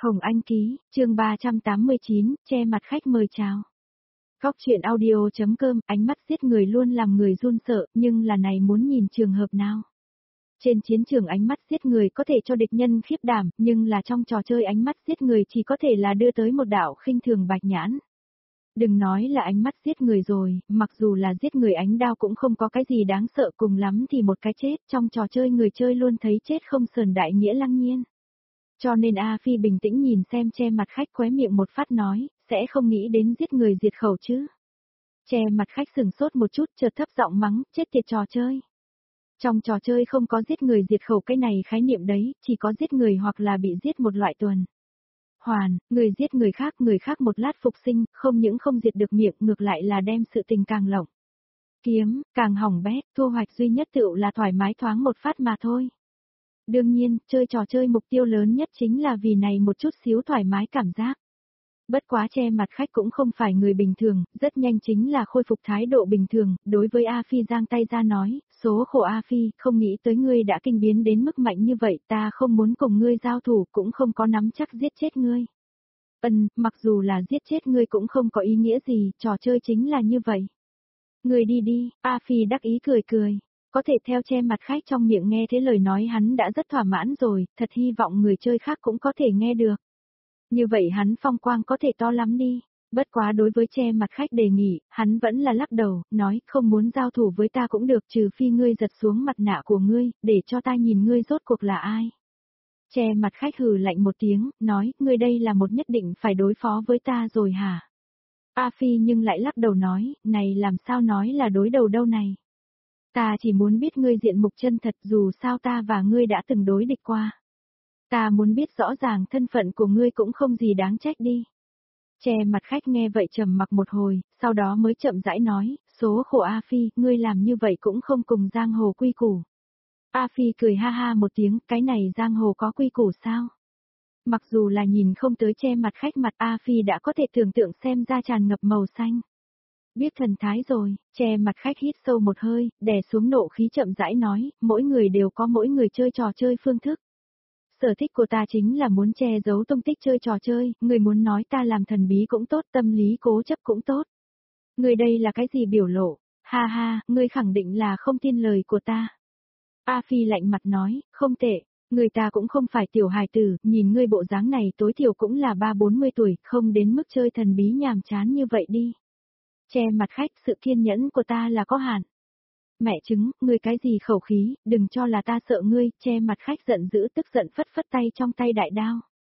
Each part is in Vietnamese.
Hồng Anh ký, chương 389, che mặt khách mời chào. Góc truyện audio.com, ánh mắt giết người luôn làm người run sợ, nhưng là này muốn nhìn trường hợp nào. Trên chiến trường ánh mắt giết người có thể cho địch nhân khiếp đảm, nhưng là trong trò chơi ánh mắt giết người chỉ có thể là đưa tới một đạo khinh thường bạch nhãn. Đừng nói là ánh mắt giết người rồi, mặc dù là giết người ánh đao cũng không có cái gì đáng sợ, cùng lắm thì một cái chết, trong trò chơi người chơi luôn thấy chết không sờn đại nghĩa lăng nhiên. Cho nên A Phi bình tĩnh nhìn xem che mặt khách khóe miệng một phát nói, sẽ không nghĩ đến giết người diệt khẩu chứ. Che mặt khách sừng sốt một chút chợt thấp giọng mắng, chết tiệt trò chơi. Trong trò chơi không có giết người diệt khẩu cái này khái niệm đấy, chỉ có giết người hoặc là bị giết một loại tuần. Hoàn, người giết người khác một lát phục sinh, không những không diệt được miệng ngược lại là đem sự tình càng lỏng. Kiếm, càng hỏng bét, thu hoạch duy nhất tựu là thoải mái thoáng một phát mà thôi. Đương nhiên, chơi trò chơi mục tiêu lớn nhất chính là vì này một chút xíu thoải mái cảm giác. Bất quá che mặt khách cũng không phải người bình thường, rất nhanh chính là khôi phục thái độ bình thường, đối với A Phi giang tay ra nói, số khổ A Phi, không nghĩ tới ngươi đã kinh biến đến mức mạnh như vậy, ta không muốn cùng ngươi giao thủ, cũng không có nắm chắc giết chết ngươi. Mặc dù là giết chết ngươi cũng không có ý nghĩa gì, trò chơi chính là như vậy. Ngươi đi đi, A Phi đắc ý cười cười. Có thể theo che mặt khách trong miệng nghe thế lời nói hắn đã rất thỏa mãn rồi, thật hy vọng người chơi khác cũng có thể nghe được. Như vậy hắn phong quang có thể to lắm đi. Bất quá đối với che mặt khách đề nghị, hắn vẫn là lắc đầu, nói không muốn giao thủ với ta cũng được trừ phi ngươi giật xuống mặt nạ của ngươi, để cho ta nhìn ngươi rốt cuộc là ai. Che mặt khách hừ lạnh một tiếng, nói, ngươi đây là một nhất định phải đối phó với ta rồi hả? A Phi nhưng lại lắc đầu nói, này làm sao nói là đối đầu đâu này. Ta chỉ muốn biết ngươi diện mục chân thật dù sao ta và ngươi đã từng đối địch qua. Ta muốn biết rõ ràng thân phận của ngươi cũng không gì đáng trách đi. Che mặt khách nghe vậy trầm mặc một hồi, sau đó mới chậm rãi nói, số khổ A Phi, ngươi làm như vậy cũng không cùng giang hồ quy củ. A Phi cười ha ha một tiếng, cái này giang hồ có quy củ sao? Mặc dù là nhìn không tới che mặt khách mặt A Phi đã có thể tưởng tượng xem ra tràn ngập màu xanh. Biết thần thái rồi, che mặt khách hít sâu một hơi, đè xuống nộ khí chậm rãi nói, mỗi người đều có mỗi người chơi trò chơi phương thức. Sở thích của ta chính là muốn che giấu tung tích chơi trò chơi, người muốn nói ta làm thần bí cũng tốt, tâm lý cố chấp cũng tốt. Người đây là cái gì biểu lộ? Ha ha, ngươi khẳng định là không tin lời của ta. A Phi lạnh mặt nói, không tệ, người ta cũng không phải tiểu hài tử, nhìn ngươi bộ dáng này tối thiểu cũng là 30-40 tuổi, không đến mức chơi thần bí nhàm chán như vậy đi. Che mặt khách, sự kiên nhẫn của ta là có hạn. Mẹ chứng, ngươi cái gì khẩu khí, đừng cho là ta sợ ngươi, che mặt khách giận dữ tức giận phất phất tay trong tay đại đao.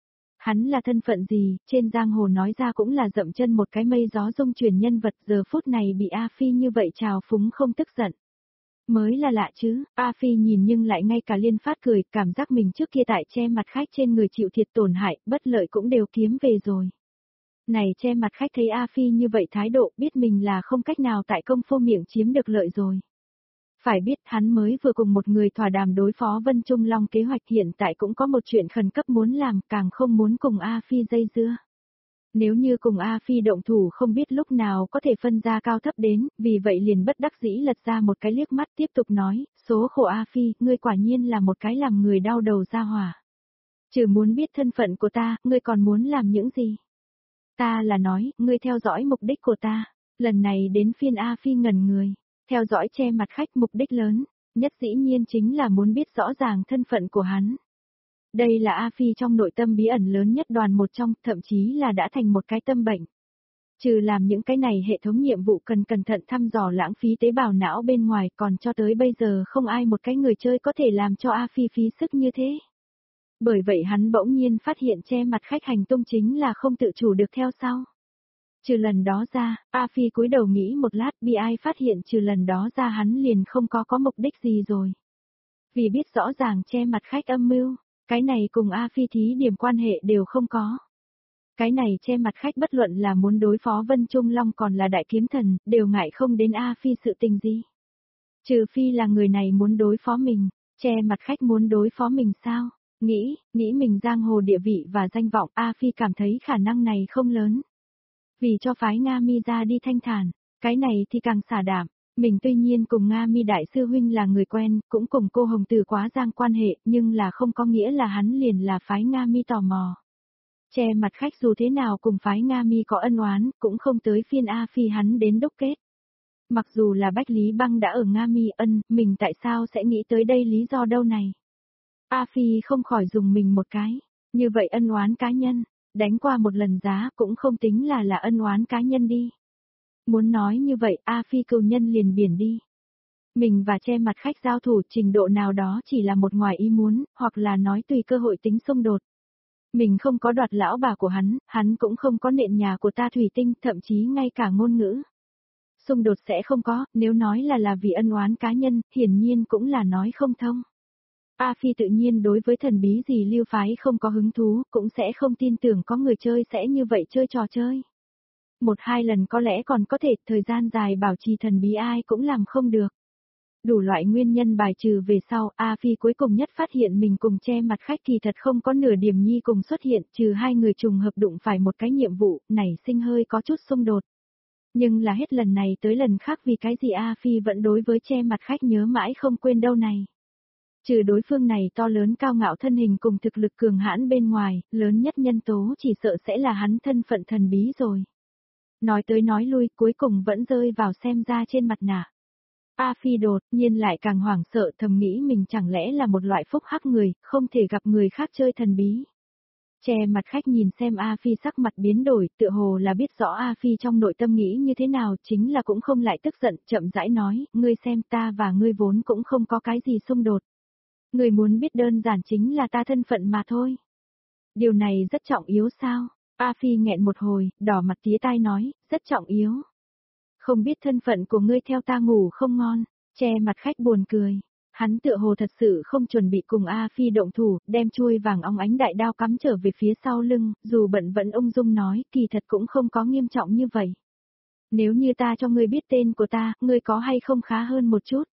Hắn là thân phận gì, trên giang hồ nói ra cũng là dậm chân một cái mây gió dung truyền nhân vật, giờ phút này bị A Phi như vậy trào phúng không tức giận. Mới là lạ chứ, A Phi nhìn nhưng lại ngay cả liên phát cười, cảm giác mình trước kia tại che mặt khách trên người chịu thiệt tổn hại, bất lợi cũng đều kiếm về rồi. Này che mặt khách thấy A Phi như vậy thái độ biết mình là không cách nào tại công phu miệng chiếm được lợi rồi. Phải biết hắn mới vừa cùng một người thỏa đàm đối phó Vân Trung Long kế hoạch hiện tại cũng có một chuyện khẩn cấp muốn làm càng không muốn cùng A Phi dây dưa. Nếu như cùng A Phi động thủ không biết lúc nào có thể phân ra cao thấp đến, vì vậy liền bất đắc dĩ lật ra một cái liếc mắt tiếp tục nói, số khổ A Phi, ngươi quả nhiên là một cái làm người đau đầu ra hỏa. Trừ muốn biết thân phận của ta, ngươi còn muốn làm những gì? Ta là nói, ngươi theo dõi mục đích của ta. Lần này đến phiên A Phi ngẩn người. Theo dõi che mặt khách mục đích lớn, nhất dĩ nhiên chính là muốn biết rõ ràng thân phận của hắn. Đây là A Phi trong nội tâm bí ẩn lớn nhất đoàn một trong, thậm chí là đã thành một cái tâm bệnh. Trừ làm những cái này hệ thống nhiệm vụ cần cẩn thận thăm dò lãng phí tế bào não bên ngoài còn cho tới bây giờ không ai một cái người chơi có thể làm cho A Phi phí sức như thế. Bởi vậy hắn bỗng nhiên phát hiện che mặt khách hành tung chính là không tự chủ được theo sau. Trừ lần đó ra, A Phi cúi đầu nghĩ một lát bị ai phát hiện trừ lần đó ra hắn liền không có mục đích gì rồi. Vì biết rõ ràng che mặt khách âm mưu, cái này cùng A Phi thí điểm quan hệ đều không có. Cái này che mặt khách bất luận là muốn đối phó Vân Trung Long còn là đại kiếm thần, đều ngại không đến A Phi sự tình gì. Trừ phi là người này muốn đối phó mình, che mặt khách muốn đối phó mình sao? Nghĩ mình giang hồ địa vị và danh vọng A Phi cảm thấy khả năng này không lớn. Vì cho phái Nga Mi ra đi thanh thản, cái này thì càng xả đảm. Mình tuy nhiên cùng Nga Mi đại sư huynh là người quen, cũng cùng cô Hồng Từ quá giang quan hệ, nhưng là không có nghĩa là hắn liền là phái Nga Mi tò mò. Che mặt khách dù thế nào cùng phái Nga Mi có ân oán, cũng không tới phiên A Phi hắn đến đúc kết. Mặc dù là Bách Lý Băng đã ở Nga Mi mình tại sao sẽ nghĩ tới đây lý do đâu này. A Phi không khỏi dùng mình một cái, như vậy ân oán cá nhân, đánh qua một lần giá cũng không tính là ân oán cá nhân đi. Muốn nói như vậy A Phi cừu nhân liền biển đi. Mình và che mặt khách giao thủ trình độ nào đó chỉ là một ngoài ý muốn, hoặc là nói tùy cơ hội tính xung đột. Mình không có đoạt lão bà của hắn cũng không có nện nhà của ta thủy tinh, thậm chí ngay cả ngôn ngữ. Xung đột sẽ không có, nếu nói là vì ân oán cá nhân, hiển nhiên cũng là nói không thông. A Phi tự nhiên đối với thần bí gì lưu phái không có hứng thú, cũng sẽ không tin tưởng có người chơi sẽ như vậy chơi trò chơi. Một hai lần có lẽ còn có thể, thời gian dài bảo trì thần bí ai cũng làm không được. Đủ loại nguyên nhân bài trừ về sau, A Phi cuối cùng nhất phát hiện mình cùng che mặt khách kỳ thật không có nửa điểm nhi cùng xuất hiện, trừ hai người trùng hợp đụng phải một cái nhiệm vụ, nảy sinh hơi có chút xung đột. Nhưng là hết lần này tới lần khác vì cái gì A Phi vẫn đối với che mặt khách nhớ mãi không quên đâu này. Trừ đối phương này to lớn cao ngạo thân hình cùng thực lực cường hãn bên ngoài, lớn nhất nhân tố chỉ sợ sẽ là hắn thân phận thần bí rồi. Nói tới nói lui cuối cùng vẫn rơi vào xem ra trên mặt nạ. A Phi đột nhiên lại càng hoảng sợ thầm nghĩ mình chẳng lẽ là một loại phúc hắc người, không thể gặp người khác chơi thần bí. Che mặt khách nhìn xem A Phi sắc mặt biến đổi, tựa hồ là biết rõ A Phi trong nội tâm nghĩ như thế nào, chính là cũng không lại tức giận, chậm rãi nói, ngươi xem ta và ngươi vốn cũng không có cái gì xung đột. Ngươi muốn biết đơn giản chính là ta thân phận mà thôi. Điều này rất trọng yếu sao? A Phi nghẹn một hồi, đỏ mặt tía tai nói, rất trọng yếu. Không biết thân phận của ngươi theo ta ngủ không ngon, che mặt khách buồn cười. Hắn tựa hồ thật sự không chuẩn bị cùng A Phi động thủ, đem chuôi vàng óng ánh đại đao cắm trở về phía sau lưng, dù bận vẫn ung dung nói, kỳ thật cũng không có nghiêm trọng như vậy. Nếu như ta cho ngươi biết tên của ta, ngươi có hay không khá hơn một chút?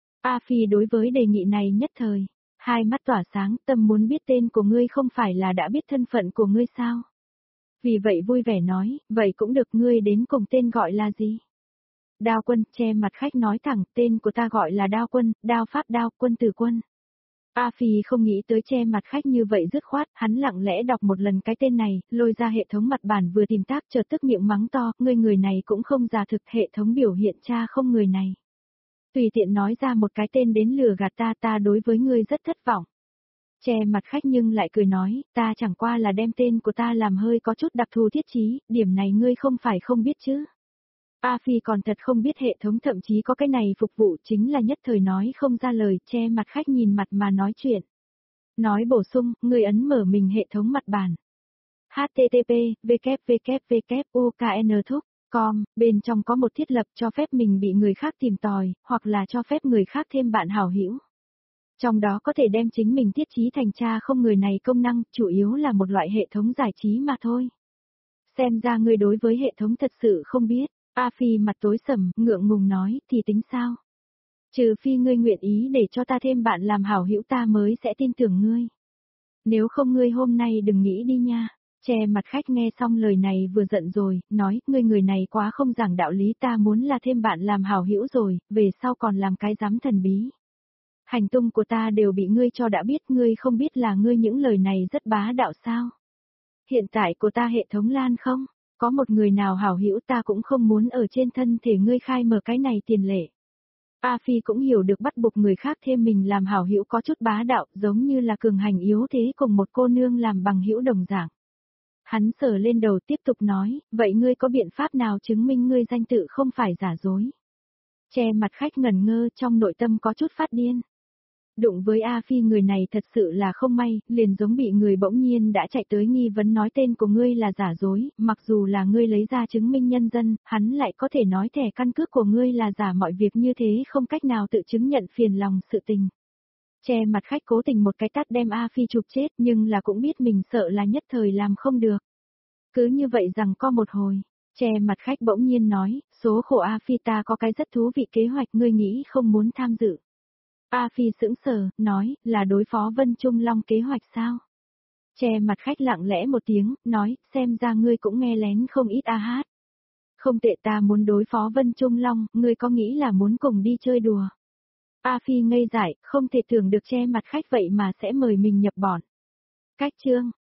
A Phi đối với đề nghị này nhất thời, hai mắt tỏa sáng, tâm muốn biết tên của ngươi không phải là đã biết thân phận của ngươi sao? Vì vậy vui vẻ nói, vậy cũng được, ngươi đến cùng tên gọi là gì? Đao Quân, che mặt khách nói thẳng, tên của ta gọi là Đao Quân, đao pháp đao, quân tử quân. A Phi không nghĩ tới che mặt khách như vậy dứt khoát, hắn lặng lẽ đọc một lần cái tên này, lôi ra hệ thống mặt bản vừa tìm tác chợt tức miệng mắng to, người này cũng không giả thực, hệ thống biểu hiện tra không người này. Tùy tiện nói ra một cái tên đến lừa gạt ta đối với ngươi rất thất vọng. Che mặt khách nhưng lại cười nói, ta chẳng qua là đem tên của ta làm hơi có chút đặc thù thiết chí, điểm này ngươi không phải không biết chứ. A Phi còn thật không biết hệ thống thậm chí có cái này phục vụ chính là nhất thời nói không ra lời, che mặt khách nhìn mặt mà nói chuyện. Nói bổ sung, người ấn mở mình hệ thống mặt bản. http www.ukn.com, bên trong có một thiết lập cho phép mình bị người khác tìm tòi, hoặc là cho phép người khác thêm bạn hảo hữu. Trong đó có thể đem chính mình thiết trí thành tra không người này công năng, chủ yếu là một loại hệ thống giải trí mà thôi. Xem ra người đối với hệ thống thật sự không biết. A Phi mặt tối sầm, ngượng ngùng nói, thì tính sao? Trừ phi ngươi nguyện ý để cho ta thêm bạn làm hảo hữu ta mới sẽ tin tưởng ngươi. Nếu không ngươi hôm nay đừng nghĩ đi nha. Che mặt khách nghe xong lời này vừa giận rồi, nói, ngươi người này quá không giảng đạo lý, ta muốn là thêm bạn làm hảo hữu rồi, về sau còn làm cái dám thần bí. Hành tung của ta đều bị ngươi cho đã biết, ngươi không biết là ngươi những lời này rất bá đạo sao? Hiện tại của ta hệ thống lan không? Có một người nào hảo hữu ta cũng không muốn ở trên thân thể ngươi khai mở cái này tiền lệ. A Phi cũng hiểu được bắt buộc người khác thêm mình làm hảo hữu có chút bá đạo, giống như là cường hành yếu thế cùng một cô nương làm bằng hữu đồng dạng. Hắn sờ lên đầu tiếp tục nói, vậy ngươi có biện pháp nào chứng minh ngươi danh tự không phải giả dối? Che mặt khách ngẩn ngơ trong nội tâm có chút phát điên. Đụng với A Phi người này thật sự là không may, liền giống bị người bỗng nhiên đã chạy tới nghi vấn nói tên của ngươi là giả dối, mặc dù là ngươi lấy ra chứng minh nhân dân, hắn lại có thể nói thẻ căn cước của ngươi là giả, mọi việc như thế không cách nào tự chứng nhận phiền lòng sự tình. Che mặt khách cố tình một cái tát đem A Phi chụp chết nhưng là cũng biết mình sợ là nhất thời làm không được. Cứ như vậy rằng có một hồi, che mặt khách bỗng nhiên nói, số khổ A Phi ta có cái rất thú vị kế hoạch ngươi nghĩ không muốn tham dự. A Phi sững sờ, nói, là đối phó Vân Trung Long kế hoạch sao? Che mặt khách lặng lẽ một tiếng, nói, xem ra ngươi cũng nghe lén không ít a hát. Không tệ, ta muốn đối phó Vân Trung Long, ngươi có nghĩ là muốn cùng đi chơi đùa? A Phi ngây dại, không thể tưởng được che mặt khách vậy mà sẽ mời mình nhập bọn. Cách chương.